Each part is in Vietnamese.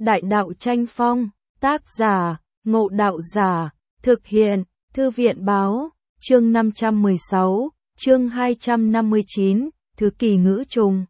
Đại đạo tranh phong, tác giả, Ngộ Đạo Giả, thực hiện, Thư viện báo, chương 516, chương 259, Thứ Kỳ Ngữ Trùng.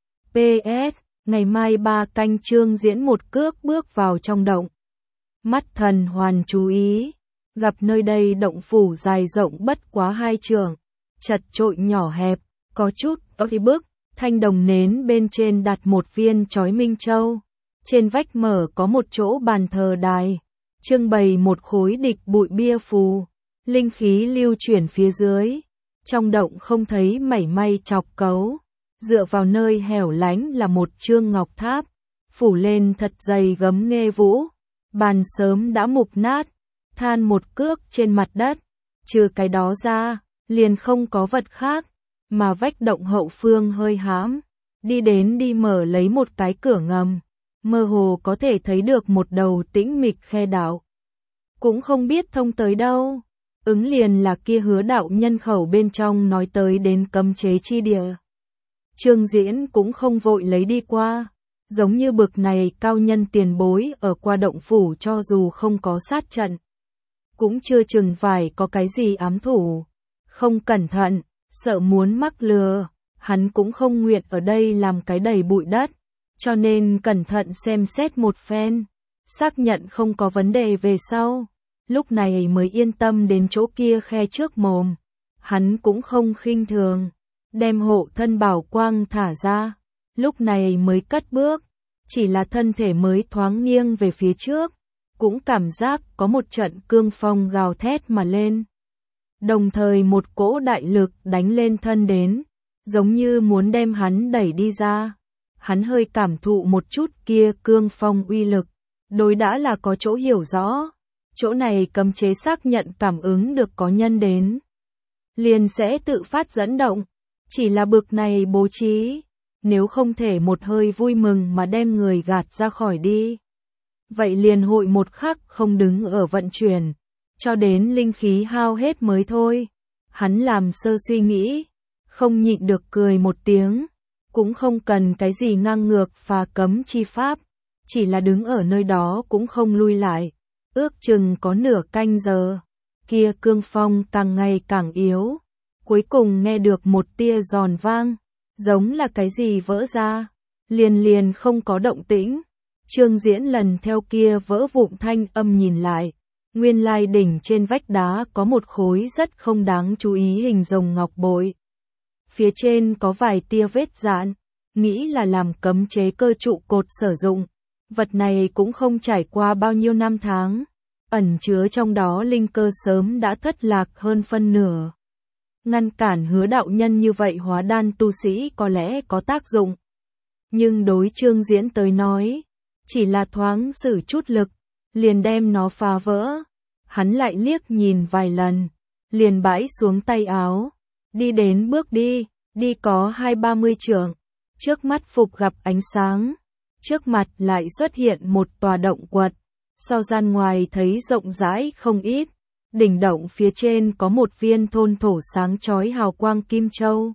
PS, ngày mai 3 canh chương diễn một cước bước vào trong động. Mắt thần hoàn chú ý, gặp nơi đây động phủ dài rộng bất quá 2 trượng, chật chội nhỏ hẹp, có chút oi bức, thanh đồng nến bên trên đặt một viên chói minh châu. Trên vách mở có một chỗ bàn thờ đài, trưng bày một khối địch bụi bia phù, linh khí lưu chuyển phía dưới. Trong động không thấy mảy may chọc cấu, dựa vào nơi hẻo lánh là một chương ngọc tháp, phủ lên thật dày gấm nghê vũ, bàn sớm đã mục nát, than một cước trên mặt đất, trừ cái đó ra, liền không có vật khác, mà vách động hậu phương hơi hãm, đi đến đi mở lấy một cái cửa ngầm. Mơ hồ có thể thấy được một đầu tĩnh mịch khe đạo. Cũng không biết thông tới đâu. Ứng liền là kia Hứa đạo nhân khẩu bên trong nói tới đến cấm chế chi địa. Trương Diễn cũng không vội lấy đi qua. Giống như bực này cao nhân tiền bối ở qua động phủ cho dù không có sát trận. Cũng chưa chừng phải có cái gì ám thủ. Không cẩn thận, sợ muốn mắc lừa. Hắn cũng không nguyện ở đây làm cái đầy bụi đất. Cho nên cẩn thận xem xét một phen, xác nhận không có vấn đề về sau, lúc này mới yên tâm đến chỗ kia khe trước mồm. Hắn cũng không khinh thường, đem hộ thân bảo quang thả ra, lúc này mới cất bước, chỉ là thân thể mới thoáng nghiêng về phía trước, cũng cảm giác có một trận cương phong gào thét mà lên. Đồng thời một cỗ đại lực đánh lên thân đến, giống như muốn đem hắn đẩy đi ra. Hắn hơi cảm thụ một chút kia cương phong uy lực, đối đã là có chỗ hiểu rõ, chỗ này cấm chế xác nhận cảm ứng được có nhân đến, liền sẽ tự phát dẫn động, chỉ là bực này bố trí, nếu không thể một hơi vui mừng mà đem người gạt ra khỏi đi. Vậy liền hội một khắc không đứng ở vận chuyển, cho đến linh khí hao hết mới thôi. Hắn làm sơ suy nghĩ, không nhịn được cười một tiếng. Cũng không cần cái gì ngang ngược phá cấm chi pháp, chỉ là đứng ở nơi đó cũng không lui lại, ước chừng có nửa canh giờ, kia cương phong càng ngày càng yếu, cuối cùng nghe được một tia giòn vang, giống là cái gì vỡ ra, liền không có động tĩnh. Trương Diễn lần theo kia vỡ vụn thanh âm nhìn lại, nguyên lai đỉnh trên vách đá có một khối rất không đáng chú ý hình rồng ngọc bội. Phía trên có vài tia vết dạn, nghĩ là làm cấm chế cơ trụ cột sử dụng. Vật này cũng không trải qua bao nhiêu năm tháng, ẩn chứa trong đó linh cơ sớm đã thất lạc hơn phân nửa. Ngăn cản Hứa đạo nhân như vậy hóa đan tu sĩ có lẽ có tác dụng. Nhưng đối Trương Diễn tới nói, chỉ là thoáng sử chút lực, liền đem nó phá vỡ. Hắn lại liếc nhìn vài lần, liền bãi xuống tay áo. Đi đến bước đi có 20-30 trượng, trước mắt phục gặp ánh sáng, trước mặt lại xuất hiện một tòa động quật, sau gian ngoài thấy rộng rãi không ít, đỉnh động phía trên có một viên thôn thổ sáng chói hào quang kim châu,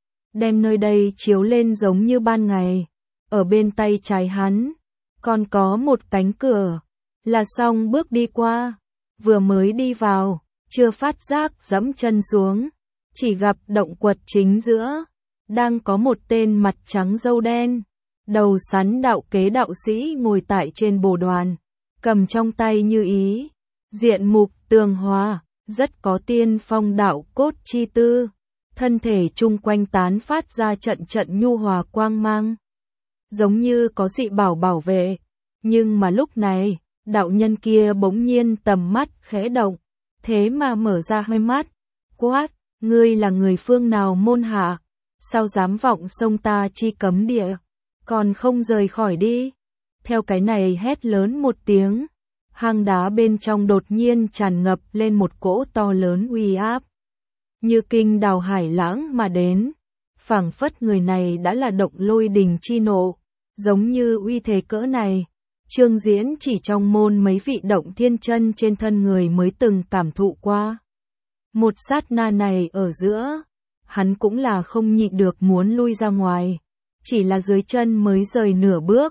đem nơi đây chiếu lên giống như ban ngày. Ở bên tay trái hắn, còn có một cánh cửa, là xong bước đi qua, vừa mới đi vào, chưa phát giác dẫm chân xuống. Chỉ gặp động quật chính giữa, đang có một tên mặt trắng râu đen, đầu sắn đạo kế đạo sĩ ngồi tại trên bồ đoàn, cầm trong tay như ý, diện mục tường hòa, rất có tiên phong đạo cốt chi tư, thân thể chung quanh tán phát ra trận trận nhu hòa quang mang, giống như có dị bảo bảo vệ, nhưng mà lúc này, đạo nhân kia bỗng nhiên tầm mắt khẽ động, thế mà mở ra hơi mắt, quát. Ngươi là người phương nào môn hạ, sao dám vọng sông ta chi cấm địa, còn không rời khỏi đi. Theo cái này hét lớn một tiếng, hang đá bên trong đột nhiên tràn ngập lên một cỗ to lớn uy áp. Như kinh đào hải lãng mà đến, phảng phất người này đã là động lôi đình chi nộ, giống như uy thế cỡ này. Trương Diễn chỉ trong môn mấy vị động thiên chân trên thân người mới từng cảm thụ qua. Một sát na này ở giữa, hắn cũng là không nhịn được muốn lui ra ngoài, chỉ là dưới chân mới rời nửa bước,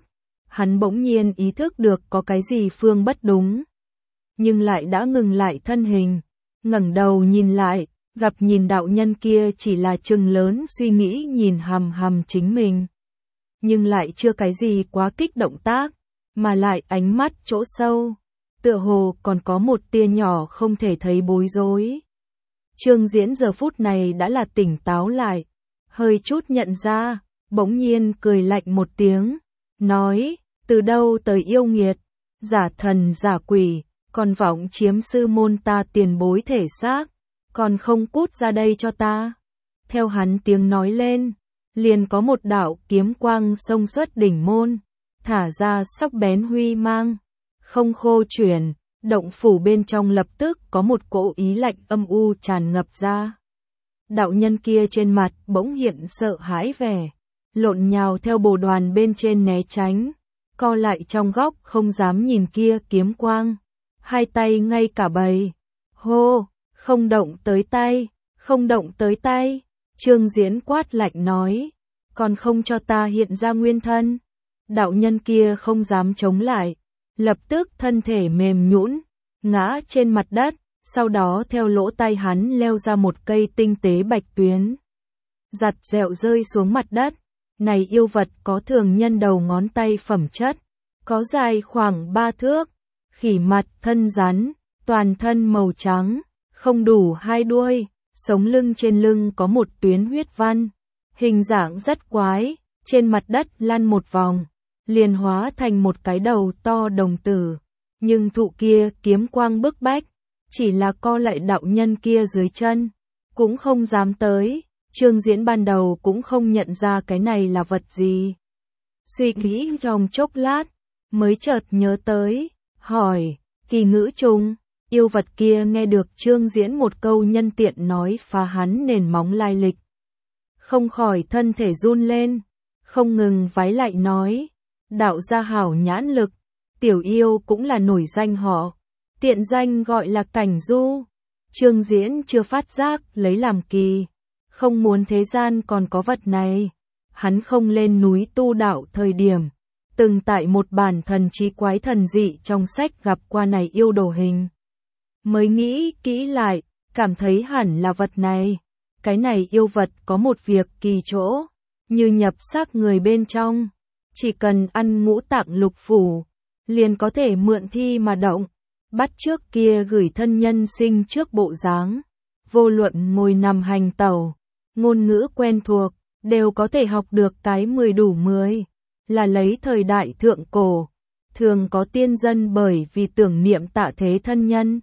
hắn bỗng nhiên ý thức được có cái gì phương bất đúng. Nhưng lại đã ngừng lại thân hình, ngẩng đầu nhìn lại, gặp nhìn đạo nhân kia chỉ là trừng lớn suy nghĩ nhìn hằm hằm chính mình. Nhưng lại chưa cái gì quá kích động tác, mà lại ánh mắt chỗ sâu, tựa hồ còn có một tia nhỏ không thể thấy bối rối. Trương Diễn giờ phút này đã là tỉnh táo lại, hơi chút nhận ra, bỗng nhiên cười lạnh một tiếng, nói, từ đâu tới yêu nghiệt, giả thần giả quỷ, còn vọng chiếm sư môn ta tiền bối thể xác, còn không cút ra đây cho ta. Theo hắn tiếng nói lên, liền có một đạo kiếm quang xông xuất đỉnh môn, thả ra sắc bén huy mang, không khô chuyển, động phủ bên trong lập tức có một cỗ ý lạnh âm u tràn ngập ra. Đạo nhân kia trên mặt bỗng hiện sợ hãi vẻ, lộn nhào theo bồ đoàn bên trên né tránh, co lại trong góc không dám nhìn kia kiếm quang, hai tay ngay cả bầy, hô, không động tới tay, không động tới tay. Trương Diễn quát lạnh nói, còn không cho ta hiện ra nguyên thân. Đạo nhân kia không dám chống lại, lập tức thân thể mềm nhũn, ngã trên mặt đất, sau đó theo lỗ tai hắn leo ra một cây tinh tế bạch tuyến. Giặt dẹo rơi xuống mặt đất, này yêu vật có thường nhân đầu ngón tay phẩm chất, có dài khoảng 3 thước, khỉ mặt thân rắn, toàn thân màu trắng, không đủ 2 đuôi, sống lưng trên lưng có một tuyến huyết văn, hình dạng rất quái, trên mặt đất lăn một vòng, liền hóa thành một cái đầu to đồng tử, nhưng thụ kia kiếm quang bức bách, chỉ là co lại đạo nhân kia dưới chân, cũng không dám tới. Trương Diễn ban đầu cũng không nhận ra cái này là vật gì. Suy nghĩ trong chốc lát, mới chợt nhớ tới, hỏi, kỳ ngữ trùng, yêu vật kia nghe được Trương Diễn một câu nhân tiện nói phá hắn nền móng lai lịch. Không khỏi thân thể run lên, không ngừng vái lại nói, đạo gia hảo nhãn lực, tiểu yêu cũng là nổi danh họ, tiện danh gọi là Cảnh Du. Trương Diễn chưa phát giác lấy làm kỳ, không muốn thế gian còn có vật này. Hắn không lên núi tu đạo thời điểm, từng tại một bản thần trí quái thần dị trong sách gặp qua này yêu đồ hình. Mới nghĩ kỹ lại, cảm thấy hẳn là vật này. Cái này yêu vật có một việc kỳ chỗ, như nhập xác người bên trong, chỉ cần ăn ngũ tạng lục phủ, liền có thể mượn thi mà động, bắt trước kia gửi thân nhân sinh trước bộ dáng, vô luận ngồi nằm hành tẩu, ngôn ngữ quen thuộc, đều có thể học được cái 10 đủ 10, là lấy thời đại thượng cổ, thường có tiên dân bởi vì tưởng niệm tạ thế thân nhân.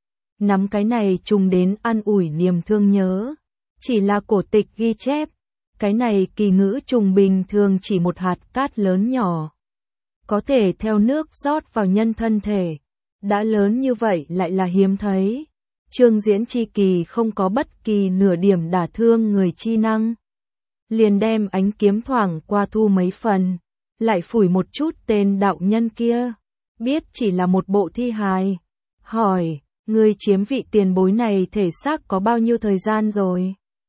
Nắm cái này trùng đến an ủi niềm thương nhớ, chỉ là cổ tịch ghi chép, cái này kỳ ngữ trùng bình thường chỉ một hạt cát lớn nhỏ, có thể theo nước rót vào nhân thân thể, đã lớn như vậy lại là hiếm thấy. Trương Diễn chi kỳ không có bất kỳ nửa điểm đả thương người chi năng, liền đem ánh kiếm thoảng qua thu mấy phần, lại phủi một chút tên đạo nhân kia, biết chỉ là một bộ thi hài, hỏi, ngươi chiếm vị tiền bối này thể xác có bao nhiêu thời gian rồi?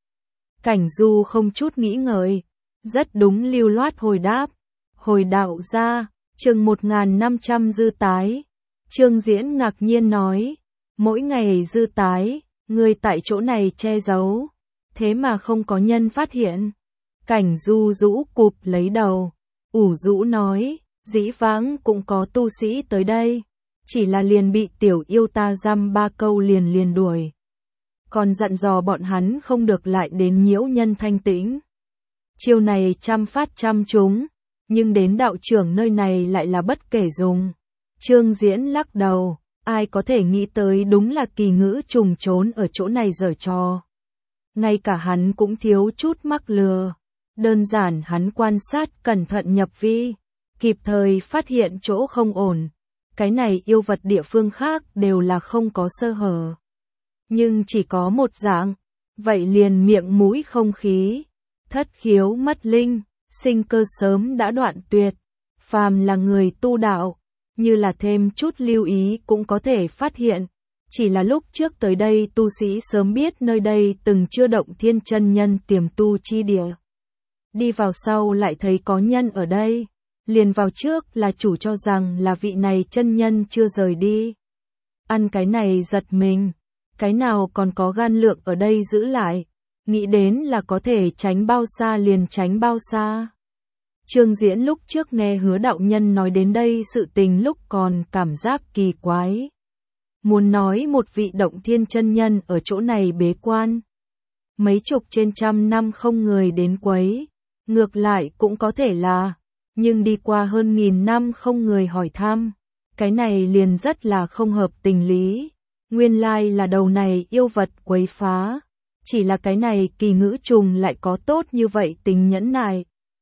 Cảnh Du không chút nghĩ ngợi, rất đúng lưu loát hồi đáp, hồi đạo gia, chừng 1.500 dư tái. Trương Diễn ngạc nhiên nói, mỗi ngày dư tái, ngươi tại chỗ này che giấu, thế mà không có nhân phát hiện. Cảnh Du rũ cụp lấy đầu, ủ rũ nói, dĩ vãng cũng có tu sĩ tới đây, chỉ là liền bị tiểu yêu ta dăm 3 câu liền đuổi. Còn dặn dò bọn hắn không được lại đến nhiễu nhân thanh tĩnh. Chiêu này trăm phát trăm trúng, nhưng đến đạo trưởng nơi này lại là bất kể dùng. Trương Diễn lắc đầu, ai có thể nghĩ tới đúng là kỳ ngữ trùng trốn ở chỗ này giở trò. Ngay cả hắn cũng thiếu chút mắc lừa. Đơn giản hắn quan sát cẩn thận nhập vi, kịp thời phát hiện chỗ không ổn. Cái này yêu vật địa phương khác đều là không có sơ hở. Nhưng chỉ có một dạng, vậy liền miệng mũi không khí, thất khiếu mất linh, sinh cơ sớm đã đoạn tuyệt. Phàm là người tu đạo, như là thêm chút lưu ý cũng có thể phát hiện. Chỉ là lúc trước tới đây tu sĩ sớm biết nơi đây từng chưa động thiên chân nhân tiềm tu chi địa. Đi vào sau lại thấy có nhân ở đây, liền vào trước là chủ cho rằng là vị này chân nhân chưa rời đi. Ăn cái này giật mình, cái nào còn có gan lượng ở đây giữ lại, nghĩ đến là có thể tránh bao xa liền tránh bao xa. Trương Diễn lúc trước nghe Hứa đạo nhân nói đến đây sự tình lúc còn cảm giác kỳ quái. Muốn nói một vị động thiên chân nhân ở chỗ này bế quan. Mấy chục trên trăm năm không người đến quấy, ngược lại cũng có thể là, nhưng đi qua hơn 1000 năm không người hỏi thăm. Cái này liền rất là không hợp tình lý. Nguyên lai là đầu này yêu vật quấy phá. Chỉ là cái này kỳ ngữ trùng lại có tốt như vậy tính nhẫn nại.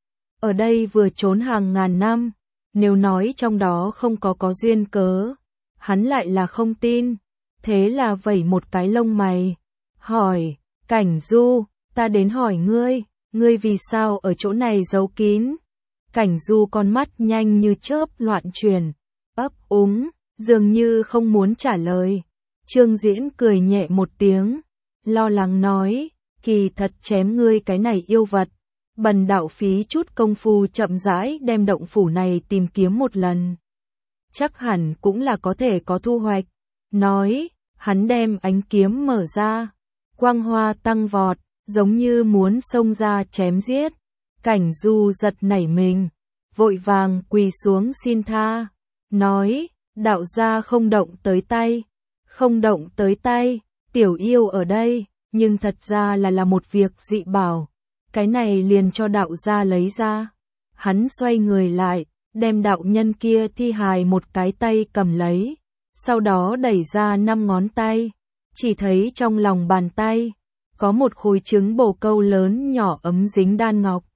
Ở đây vừa trốn hàng ngàn năm, nếu nói trong đó không có duyên cớ, hắn lại là không tin. Thế là vẩy một cái lông mày, hỏi, Cảnh Du, ta đến hỏi ngươi vì sao ở chỗ này giấu kín? Cảnh Du con mắt nhanh như chớp loạn chuyển, ấp úng, dường như không muốn trả lời. Trương Diễn cười nhẹ một tiếng, lo lắng nói, kỳ thật chém ngươi cái này yêu vật. Bần đạo phí chút công phu chậm rãi đem động phủ này tìm kiếm một lần. Chắc hẳn cũng là có thể có thu hoạch. Nói, hắn đem ánh kiếm mở ra. Quang hoa tăng vọt, giống như muốn xông ra chém giết. Cảnh Du giật nảy mình, vội vàng quỳ xuống xin tha. Nói, đạo gia không động tới tay. Không động tới tay, tiểu yêu ở đây, nhưng thật ra là một việc dị bảo. Cái này liền cho đạo gia lấy ra. Hắn xoay người lại, đem đạo nhân kia thi hài một cái tay cầm lấy. Sau đó đẩy ra 5 ngón tay. Chỉ thấy trong lòng bàn tay, có một khối trứng bồ câu lớn nhỏ ấm dính đan ngọc.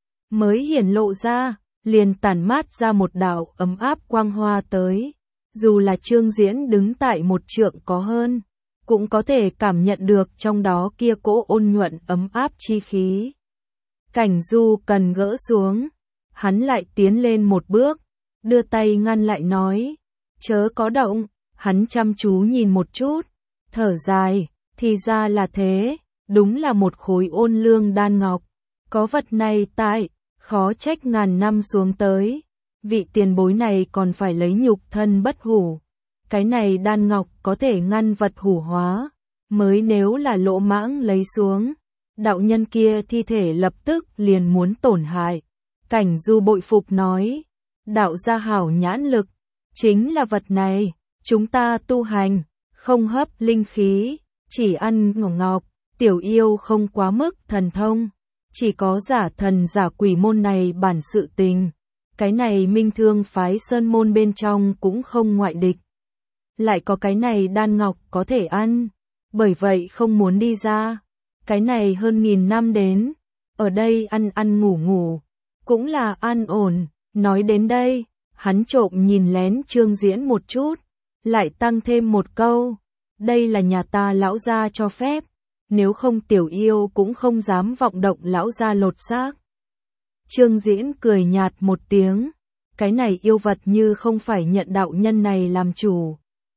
Mới hiển lộ ra, liền tản mát ra một đạo ấm áp quang hoa tới. Dù là Trương Diễn đứng tại một trượng có hơn, cũng có thể cảm nhận được trong đó kia cỗ ôn nhuận ấm áp chi khí. Cảnh Du cần gỡ xuống, hắn lại tiến lên một bước, đưa tay ngăn lại nói, chớ có động. Hắn chăm chú nhìn một chút, thở dài, thì ra là thế, đúng là một khối ôn lương đan ngọc. Có vật này tại, khó trách ngàn năm xuống tới. Vị tiền bối này còn phải lấy nhục thân bất hủ. Cái này đan ngọc có thể ngăn vật hủ hóa, mới nếu là lỗ mãng lấy xuống. Đạo nhân kia thi thể lập tức liền muốn tổn hại. Cảnh Du bội phục nói, đạo gia hảo nhãn lực, chính là vật này, chúng ta tu hành, không hấp linh khí, chỉ ăn ngọc, tiểu yêu không quá mức thần thông, chỉ có giả thần giả quỷ môn này bản sự tình. Cái này Minh Thương phái sơn môn bên trong cũng không ngoại địch. Lại có cái này đan ngọc có thể ăn, bởi vậy không muốn đi ra. Cái này hơn 1000 năm đến, ở đây ăn ngủ, cũng là an ổn. Nói đến đây, hắn trộm nhìn lén Trương Diễn một chút, lại tăng thêm một câu, đây là nhà ta lão gia cho phép, nếu không tiểu yêu cũng không dám vọng động lão gia lột xác. Trương Diễn cười nhạt một tiếng, cái này yêu vật như không phải nhận đạo nhân này làm chủ,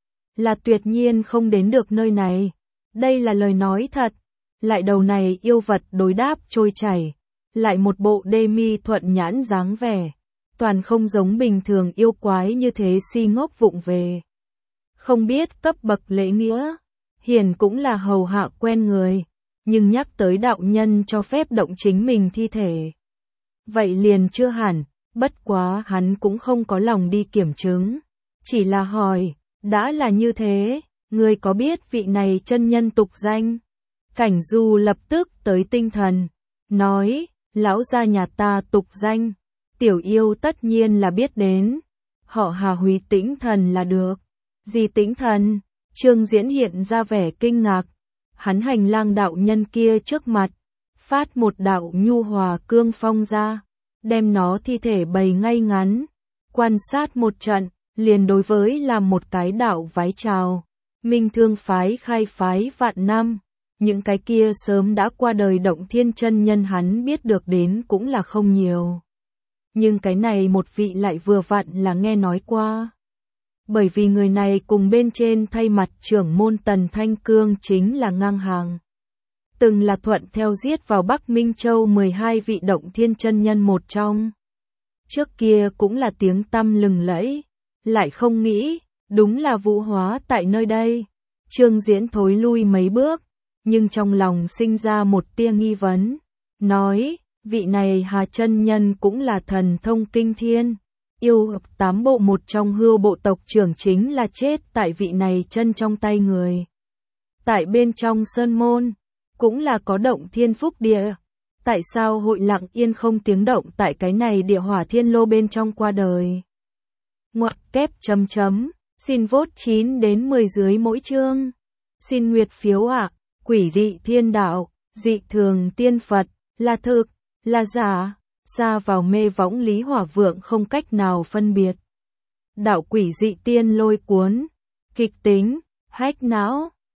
là tuyệt nhiên không đến được nơi này. Đây là lời nói thật. Lại đầu này yêu vật đối đáp trôi chảy, lại một bộ đê mi thuận nhãn dáng vẻ, toàn không giống bình thường yêu quái như thế si ngốc vụng về. Không biết cấp bậc lễ nghĩa, hiền cũng là hầu hạ quen người, nhưng nhắc tới đạo nhân cho phép động chính mình thi thể. Vậy liền chưa hẳn, bất quá hắn cũng không có lòng đi kiểm chứng, chỉ là hỏi, đã là như thế, ngươi có biết vị này chân nhân tục danh? Cảnh Du lập tức tới tinh thần, nói, lão gia nhà ta tục danh, tiểu yêu tất nhiên là biết đến, họ Hà Húy Tĩnh Thần là được. Gì Tĩnh Thần? Trương Diễn hiện ra vẻ kinh ngạc, hắn hành lang đạo nhân kia trước mặt, phát một đạo nhu hòa cương phong ra, đem nó thi thể bày ngay ngắn, quan sát một trận, liền đối với làm một cái đạo vái chào. Minh Thương phái khai phái vạn năm, những cái kia sớm đã qua đời động thiên chân nhân hắn biết được đến cũng là không nhiều. Nhưng cái này một vị lại vừa vặn là nghe nói qua. Bởi vì người này cùng bên trên thay mặt trưởng môn Tần Thanh Cương chính là ngang hàng. Từng là thuận theo giết vào Bắc Minh Châu 12 vị động thiên chân nhân một trong. trước kia cũng là tiếng tăm lừng lẫy, lại không nghĩ, đúng là vũ hóa tại nơi đây. Trương Diễn thối lui mấy bước, nhưng trong lòng sinh ra một tia nghi vấn, nói, vị này Hà chân nhân cũng là thần thông kinh thiên, yêu tám bộ một trong hưu bộ tộc trưởng chính là chết tại vị này chân trong tay người. Tại bên trong sơn môn, cũng là có động thiên phúc địa, tại sao hội lặng yên không tiếng động tại cái này địa hỏa thiên lô bên trong qua đời. Ngoặc kép chấm chấm, xin vote 9 đến 10 dưới mỗi chương. Xin nguyệt phiếu ạ, quỷ dị thiên đạo, dị thường tiên Phật, là thực, là giả, xa vào mê võng Lý Hỏa Vượng không cách nào phân biệt. Đạo quỷ dị tiên lôi cuốn, kịch tính, hách não.